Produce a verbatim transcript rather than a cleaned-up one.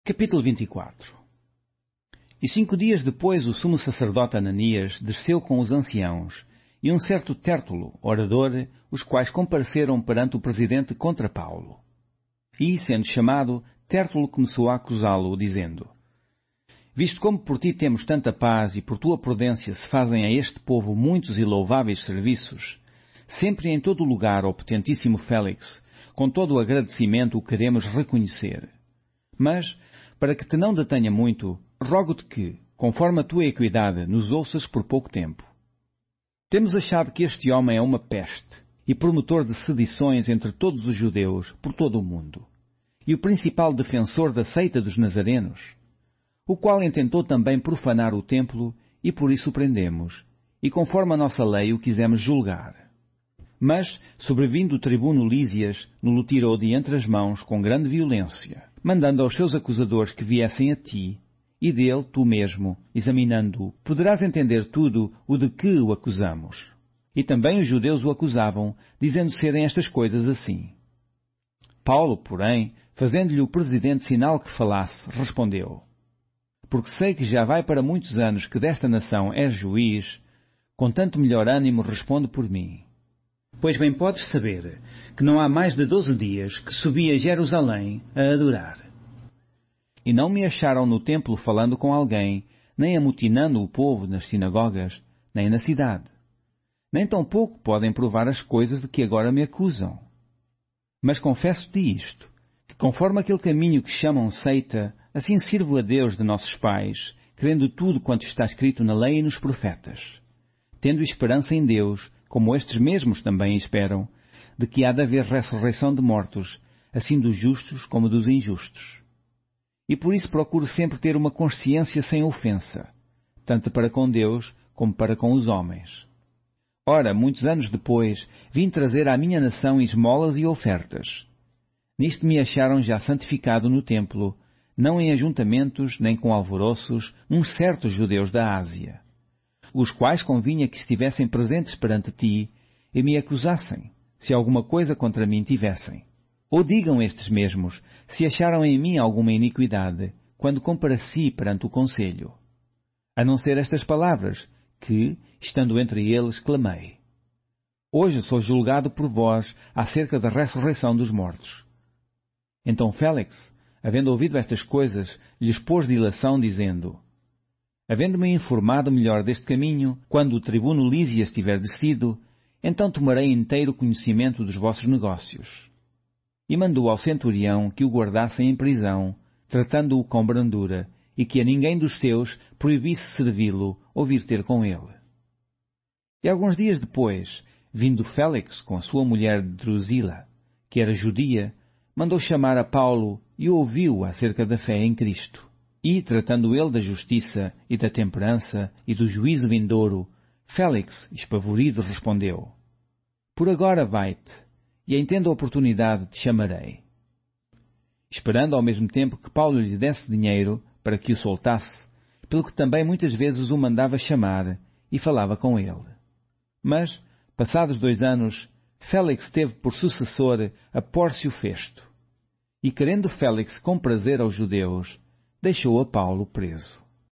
Capítulo vinte e quatro. E cinco dias depois o sumo sacerdote Ananias desceu com os anciãos e um certo Tértulo, orador, os quais compareceram perante o presidente contra Paulo. E, sendo chamado, Tértulo começou a acusá-lo, dizendo: Visto como por ti temos tanta paz e por tua prudência se fazem a este povo muitos e louváveis serviços, sempre e em todo lugar, ó potentíssimo Félix, com todo o agradecimento o queremos reconhecer. Mas, para que te não detenha muito, rogo-te que, conforme a tua equidade, nos ouças por pouco tempo. Temos achado que este homem é uma peste e promotor de sedições entre todos os judeus por todo o mundo, e o principal defensor da seita dos nazarenos, o qual intentou também profanar o templo e por isso o prendemos, e conforme a nossa lei o quisemos julgar. Mas, sobrevindo o tribuno Lísias, no-lo tirou de entre as mãos com grande violência, mandando aos seus acusadores que viessem a ti, e dele, tu mesmo, examinando-o, poderás entender tudo o de que o acusamos. E também os judeus o acusavam, dizendo serem estas coisas assim. Paulo, porém, fazendo-lhe o presidente sinal que falasse, respondeu: Porque sei que já vai para muitos anos que desta nação és juiz, com tanto melhor ânimo responde por mim. Pois bem podes saber que não há mais de doze dias que subi a Jerusalém a adorar. E não me acharam no templo falando com alguém, nem amotinando o povo nas sinagogas, nem na cidade. Nem tampouco podem provar as coisas de que agora me acusam. Mas confesso-te isto, que conforme aquele caminho que chamam seita, assim sirvo a Deus de nossos pais, crendo tudo quanto está escrito na lei e nos profetas, tendo esperança em Deus, como estes mesmos também esperam, de que há de haver ressurreição de mortos, assim dos justos como dos injustos. E por isso procuro sempre ter uma consciência sem ofensa, tanto para com Deus como para com os homens. Ora, muitos anos depois, vim trazer à minha nação esmolas e ofertas. Nisto me acharam já santificado no templo, não em ajuntamentos nem com alvoroços, uns certos judeus da Ásia, os quais convinha que estivessem presentes perante ti e me acusassem, se alguma coisa contra mim tivessem. Ou digam estes mesmos, se acharam em mim alguma iniquidade, quando compareci perante o conselho. A não ser estas palavras, que, estando entre eles, clamei. Hoje sou julgado por vós acerca da ressurreição dos mortos. Então Félix, havendo ouvido estas coisas, lhes pôs dilação, dizendo: Havendo-me informado melhor deste caminho, quando o tribuno Lísias tiver descido, então tomarei inteiro conhecimento dos vossos negócios. E mandou ao centurião que o guardassem em prisão, tratando-o com brandura, e que a ninguém dos seus proibisse servi-lo ou vir ter com ele. E alguns dias depois, vindo Félix com a sua mulher Drusila, que era judia, mandou chamar a Paulo e ouviu acerca da fé em Cristo. E, tratando ele da justiça e da temperança e do juízo vindouro, Félix, espavorido, respondeu: Por agora vai-te, e em tendo a oportunidade te chamarei. Esperando ao mesmo tempo que Paulo lhe desse dinheiro para que o soltasse, pelo que também muitas vezes o mandava chamar e falava com ele. Mas, passados dois anos, Félix teve por sucessor a Pórcio Festo. E querendo Félix comprazer aos judeus, deixou a Paulo preso.